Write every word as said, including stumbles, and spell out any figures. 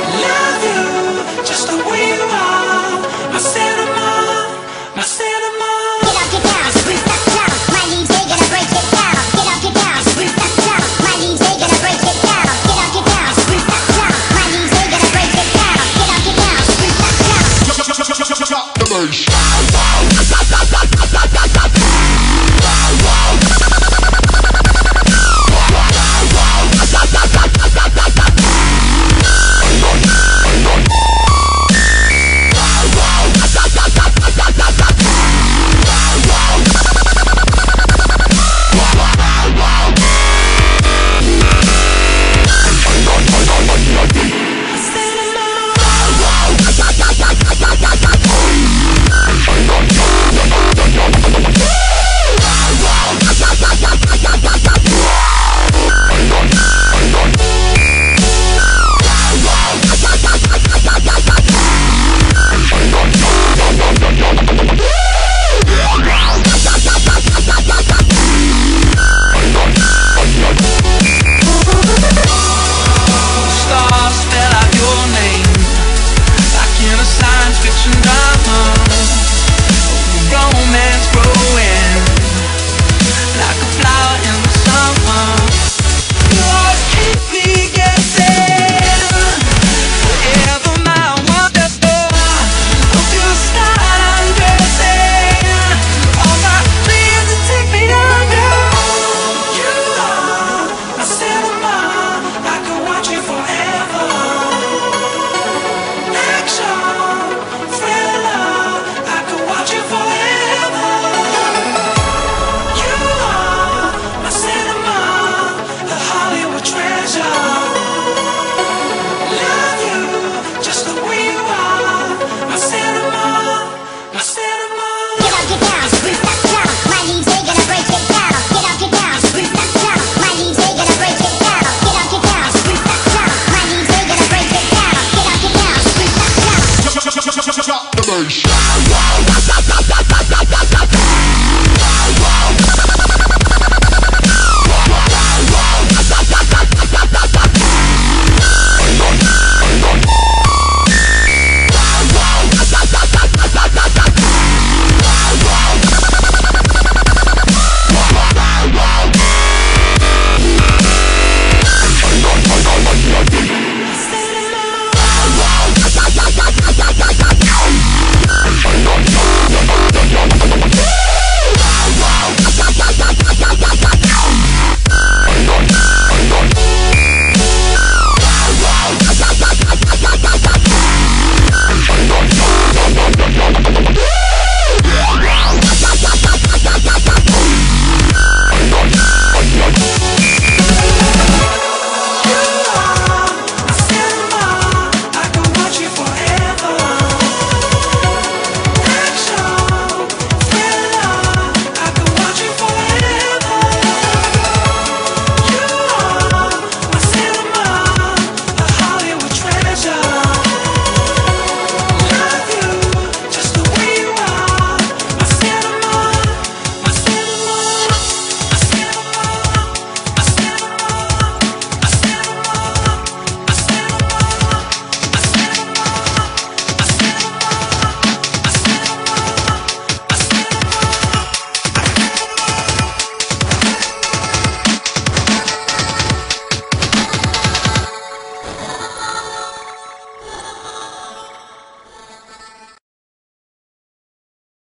Love you just the way you are. My cinema, my cinema. Get up, get down, spruce up down. My knees, they gonna break it down. Get up, get down, spruce up down. My knees, they gonna break it down. Get up, get down, spruce up down. My knees, they gonna break it down. Get up, get down, spruce up down. The bass. The bass.